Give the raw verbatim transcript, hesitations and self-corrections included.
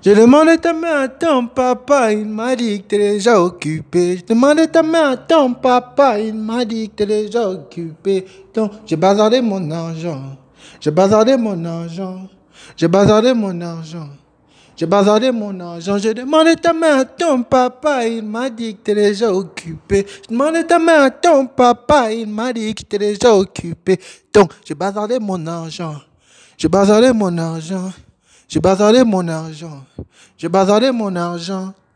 J'ai demandé ta main à ton papa, il m'a dit que t'es déjà occupé. J'ai demandé ta main à ton papa, il m'a dit que t'es déjà occupé. Donc j'ai bazardé mon argent, j'ai bazardé mon argent, j'ai bazardé mon argent. J'ai bazardé mon argent, j'ai demandé ta main à ton papa, il m'a dit que t'es déjà occupé. J'ai demandé ta main à ton papa, il m'a dit que t'es déjà occupé. Donc j'ai bazardé mon argent, j'ai bazardé mon argent, j'ai bazardé mon argent, j'ai bazardé mon argent.